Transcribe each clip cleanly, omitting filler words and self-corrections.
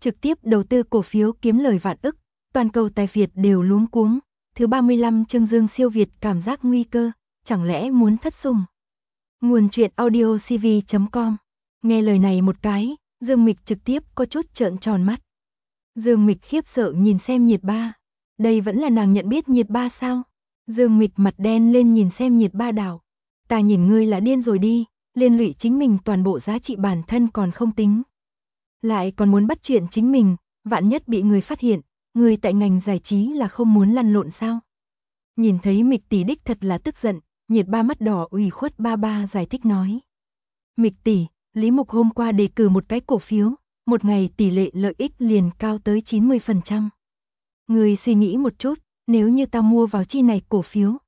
trực tiếp đầu tư cổ phiếu kiếm lời vạn ức, toàn cầu tài Việt đều luống cuống. Thứ 35 chương Dương siêu Việt cảm giác nguy cơ, chẳng lẽ muốn thất sủng. Nguồn truyện audio cv.com. Nghe lời này một cái, Dương Mịch trực tiếp có chút trợn tròn mắt. Dương Mịch khiếp sợ nhìn xem Nhiệt Ba. Đây vẫn là nàng nhận biết Nhiệt Ba sao? Dương Mịch mặt đen lên nhìn xem Nhiệt Ba đảo. Ta nhìn ngươi là điên rồi đi, liên lụy chính mình toàn bộ giá trị bản thân còn không tính. Lại còn muốn bắt chuyện chính mình, vạn nhất bị người phát hiện, người tại ngành giải trí là không muốn lăn lộn sao? Nhìn thấy Mịch tỷ đích thật là tức giận, Nhiệt Ba mắt đỏ ủy khuất ba giải thích nói. Mịch tỷ, Lý Mục hôm qua đề cử một cái cổ phiếu, một ngày tỷ lệ lợi ích liền cao tới 90%. Người suy nghĩ một chút, nếu như ta mua vào chi này cổ phiếu,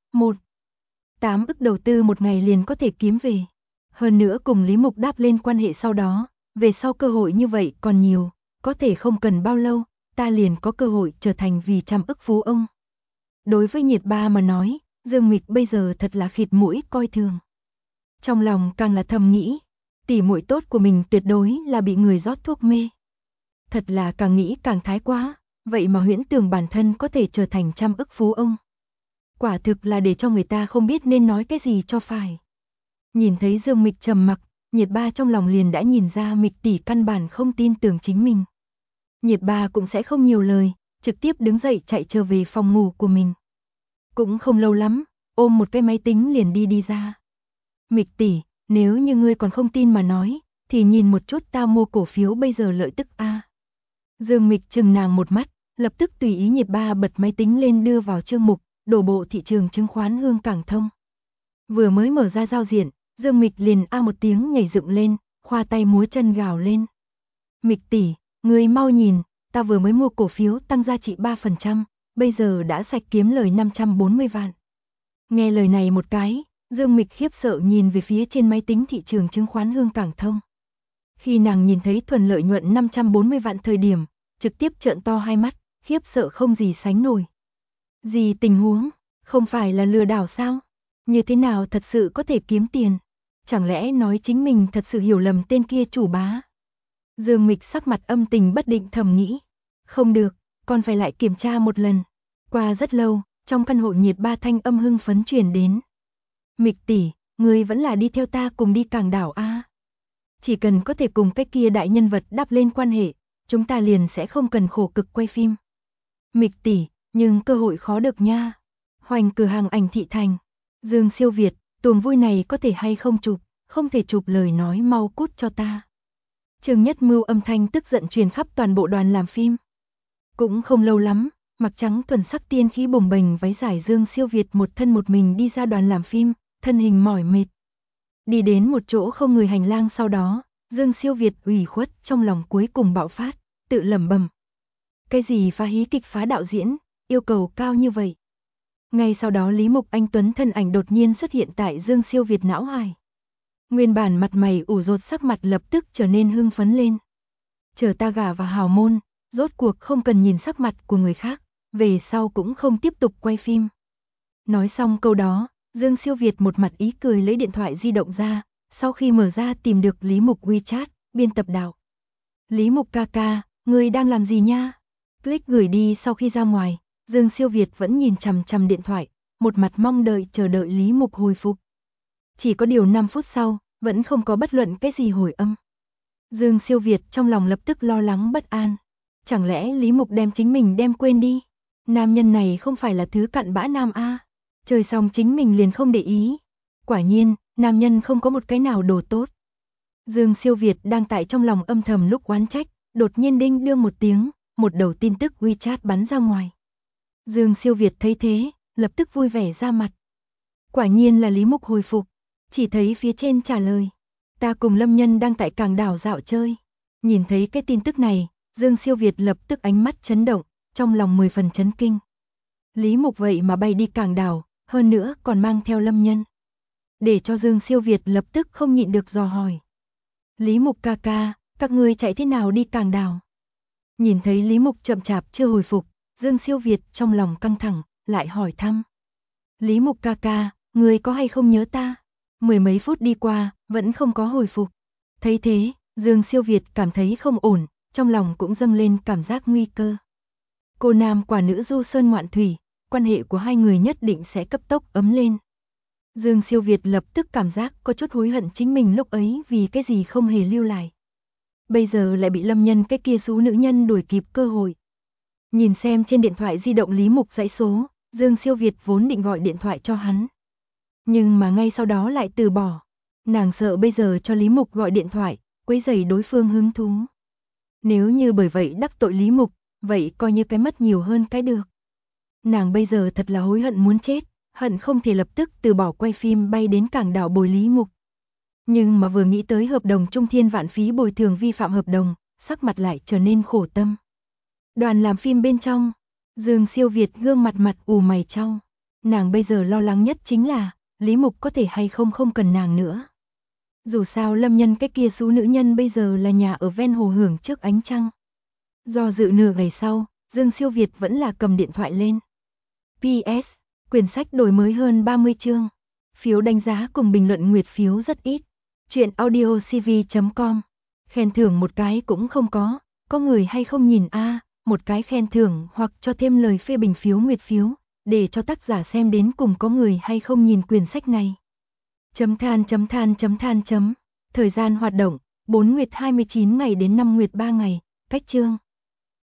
8 ức đầu tư một ngày liền có thể kiếm về. Hơn nữa cùng Lý Mục đáp lên quan hệ sau đó, về sau cơ hội như vậy còn nhiều, có thể không cần bao lâu, ta liền có cơ hội trở thành vì trăm ức phú ông. Đối với Nhiệt Ba mà nói, Dương Mịch bây giờ thật là khịt mũi coi thường. Trong lòng càng là thầm nghĩ, tỷ muội tốt của mình tuyệt đối là bị người rót thuốc mê. Thật là càng nghĩ càng thái quá, vậy mà huyễn tưởng bản thân có thể trở thành trăm ức phú ông. Quả thực là để cho người ta không biết nên nói cái gì cho phải. Nhìn thấy Dương Mịch trầm mặc, Nhiệt Ba trong lòng liền đã nhìn ra Mịch tỷ căn bản không tin tưởng chính mình. Nhiệt Ba cũng sẽ không nhiều lời, trực tiếp đứng dậy chạy trở về phòng ngủ của mình. Cũng không lâu lắm, ôm một cái máy tính liền đi ra. Mịch tỷ, nếu như ngươi còn không tin mà nói, thì nhìn một chút ta mua cổ phiếu bây giờ lợi tức a. Dương Mịch chừng nàng một mắt, lập tức tùy ý Nhiệt Ba bật máy tính lên đưa vào chương mục, đổ bộ thị trường chứng khoán Hương Cảng Thông. Vừa mới mở ra giao diện, Dương Mịch liền a một tiếng nhảy dựng lên, khoa tay múa chân gào lên. Mịch tỷ, ngươi mau nhìn, ta vừa mới mua cổ phiếu tăng giá trị 3%, bây giờ đã sạch kiếm lời 540 vạn. Nghe lời này một cái, Dương Mịch khiếp sợ nhìn về phía trên máy tính thị trường chứng khoán Hương Cảng Thông. Khi nàng nhìn thấy thuần lợi nhuận 540 vạn thời điểm, trực tiếp trợn to hai mắt, khiếp sợ không gì sánh nổi. Gì tình huống, không phải là lừa đảo sao? Như thế nào thật sự có thể kiếm tiền? Chẳng lẽ nói chính mình thật sự hiểu lầm tên kia chủ bá? Dương Mịch sắc mặt âm tình bất định thầm nghĩ. Không được, còn phải lại kiểm tra một lần. Qua rất lâu, trong căn hộ Nhiệt Ba thanh âm hưng phấn truyền đến. Mịch tỷ, ngươi vẫn là đi theo ta cùng đi Cảng Đảo a. Chỉ cần có thể cùng cái kia đại nhân vật đáp lên quan hệ, chúng ta liền sẽ không cần khổ cực quay phim. Mịch tỷ, nhưng cơ hội khó được nha. Hoành cửa hàng ảnh thị thành. Dương siêu Việt, tuồng vui này có thể hay không chụp, không thể chụp lời nói mau cút cho ta. Trương Nhất Mưu âm thanh tức giận truyền khắp toàn bộ đoàn làm phim. Cũng không lâu lắm, mặc trắng thuần sắc tiên khí bồng bềnh váy dài Dương siêu Việt một thân một mình đi ra đoàn làm phim, thân hình mỏi mệt. Đi đến một chỗ không người hành lang sau đó, Dương siêu Việt ủy khuất trong lòng cuối cùng bạo phát, tự lẩm bẩm. Cái gì phá hí kịch phá đạo diễn, yêu cầu cao như vậy. Ngay sau đó Lý Mục Anh Tuấn thân ảnh đột nhiên xuất hiện tại Dương siêu Việt não hải. Nguyên bản mặt mày ủ rột sắc mặt lập tức trở nên hưng phấn lên. Chờ ta gả vào hào môn, rốt cuộc không cần nhìn sắc mặt của người khác, về sau cũng không tiếp tục quay phim. Nói xong câu đó, Dương siêu Việt một mặt ý cười lấy điện thoại di động ra, sau khi mở ra tìm được Lý Mục WeChat, biên tập đạo. Lý Mục ca ca, ngươi đang làm gì nha? Click gửi đi sau khi ra ngoài, Dương siêu Việt vẫn nhìn chằm chằm điện thoại, một mặt mong đợi chờ đợi Lý Mục hồi phục. Chỉ có điều 5 phút sau, vẫn không có bất luận cái gì hồi âm. Dương siêu Việt trong lòng lập tức lo lắng bất an. Chẳng lẽ Lý Mục đem chính mình đem quên đi? Nam nhân này không phải là thứ cặn bã nam a. Chơi xong chính mình liền không để ý. Quả nhiên, nam nhân không có một cái nào đồ tốt. Dương siêu Việt đang tại trong lòng âm thầm lúc oán trách, đột nhiên đinh đưa một tiếng, một đầu tin tức WeChat bắn ra ngoài. Dương siêu Việt thấy thế, lập tức vui vẻ ra mặt. Quả nhiên là Lý Mục hồi phục, chỉ thấy phía trên trả lời. Ta cùng Lâm Nhân đang tại Cảng Đảo dạo chơi. Nhìn thấy cái tin tức này, Dương siêu Việt lập tức ánh mắt chấn động, trong lòng 10 phần chấn kinh. Lý Mục vậy mà bay đi Cảng Đảo, hơn nữa còn mang theo Lâm Nhân. Để cho Dương siêu Việt lập tức không nhịn được dò hỏi. Lý Mục ca ca, các ngươi chạy thế nào đi Cảng Đảo? Nhìn thấy Lý Mục chậm chạp chưa hồi phục, Dương siêu Việt trong lòng căng thẳng, lại hỏi thăm. Lý Mục ca ca, ngươi có hay không nhớ ta? 10 mấy phút đi qua, vẫn không có hồi phục. Thấy thế, Dương siêu Việt cảm thấy không ổn, trong lòng cũng dâng lên cảm giác nguy cơ. Cô nam quả nữ du sơn ngoạn thủy, quan hệ của hai người nhất định sẽ cấp tốc ấm lên. Dương Siêu Việt lập tức cảm giác có chút hối hận chính mình lúc ấy vì cái gì không hề lưu lại. Bây giờ lại bị Lâm Nhân cái kia xú nữ nhân đuổi kịp cơ hội. Nhìn xem trên điện thoại di động Lý Mục dãy số, Dương Siêu Việt vốn định gọi điện thoại cho hắn. Nhưng mà ngay sau đó lại từ bỏ. Nàng sợ bây giờ cho Lý Mục gọi điện thoại, quấy rầy đối phương hứng thú. Nếu như bởi vậy đắc tội Lý Mục, vậy coi như cái mất nhiều hơn cái được. Nàng bây giờ thật là hối hận muốn chết, hận không thể lập tức từ bỏ quay phim bay đến cảng đảo bồi Lý Mục. Nhưng mà vừa nghĩ tới hợp đồng trung thiên vạn phí bồi thường vi phạm hợp đồng, sắc mặt lại trở nên khổ tâm. Đoàn làm phim bên trong, Dương Siêu Việt gương mặt ù mày chau. Nàng bây giờ lo lắng nhất chính là, Lý Mục có thể hay không cần nàng nữa. Dù sao Lâm Nhân cái kia xú nữ nhân bây giờ là nhà ở ven hồ hưởng trước ánh trăng. Do dự nửa ngày sau, Dương Siêu Việt vẫn là cầm điện thoại lên. PS, quyển sách đổi mới hơn 30 chương. Phiếu đánh giá cùng bình luận nguyệt phiếu rất ít. Chuyện audiocv.com. Khen thưởng một cái cũng không có người hay không nhìn a, một cái khen thưởng hoặc cho thêm lời phê bình phiếu nguyệt phiếu, để cho tác giả xem đến cùng có người hay không nhìn quyển sách này. Thời gian hoạt động, 4 nguyệt 29 ngày đến 5 nguyệt 3 ngày, cách chương.